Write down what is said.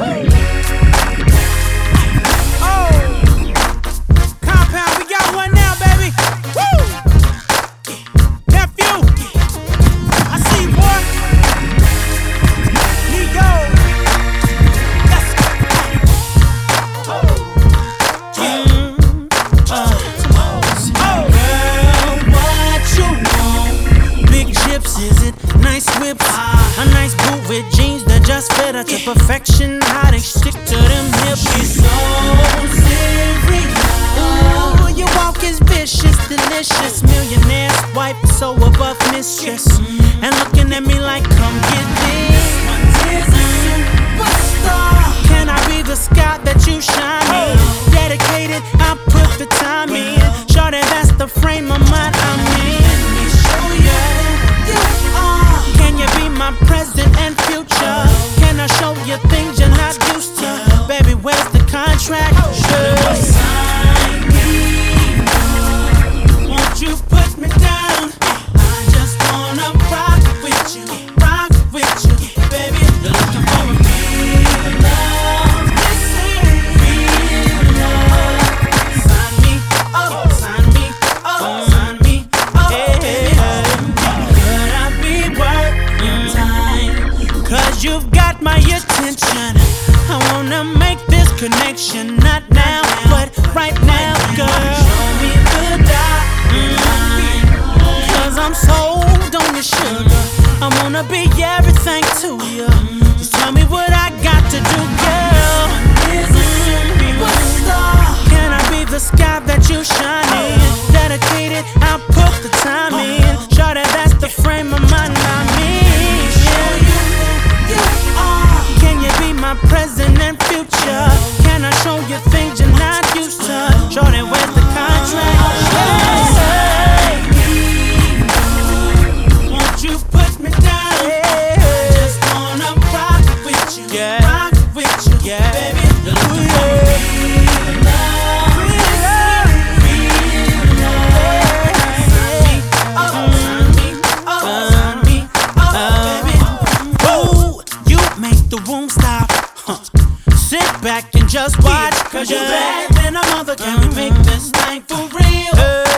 Compound, we got one now, baby. Woo! Nephew, I see you, boy. Nigo, let's go. Girl, what you want? Big chips, is it? Nice whips, a nice boot with jeans that just fit her to perfection. How they stick to them hips. She's so serious. Ooh, your walk is vicious, delicious. Millionaire's wife, so above mistress. And looking at me like, come get this. Can I be the sky that you shine in? Dedicated, I put the time in. Sure that that's the frame of mind I'm in. Let me show you. Can you be my present and future? Can I show you things you're not used to? Baby, where's the contract? Sign me. Won't you put me down? I just wanna rock with you, baby. You're looking for a real love. This ain't real love. Sign me up, sign me up, sign me up, baby. Could I be worth your time? 'Cause you've got my attention. I wanna make this connection, not now, but right now, girl. Show me the dot. 'Cause I'm sold on your sugar. I wanna be everything to you. Just tell me what I got to do, girl. Can I be the sky that you shine in? Dedicated, I'll put the time in. Sure that that's the frame of mind I'm in. Can you be my present and future? Can I show you things you're not used to? Sure that where's the contract? Won't you put me down? I just wanna rock with you, rock with you, baby. You're looking for real love, real love. Sign me up, sign me up, sign me up, baby. Ooh, you make the room stop. Sit back and just watch. 'Cause you're bad than a mother. Can we make this thing for real?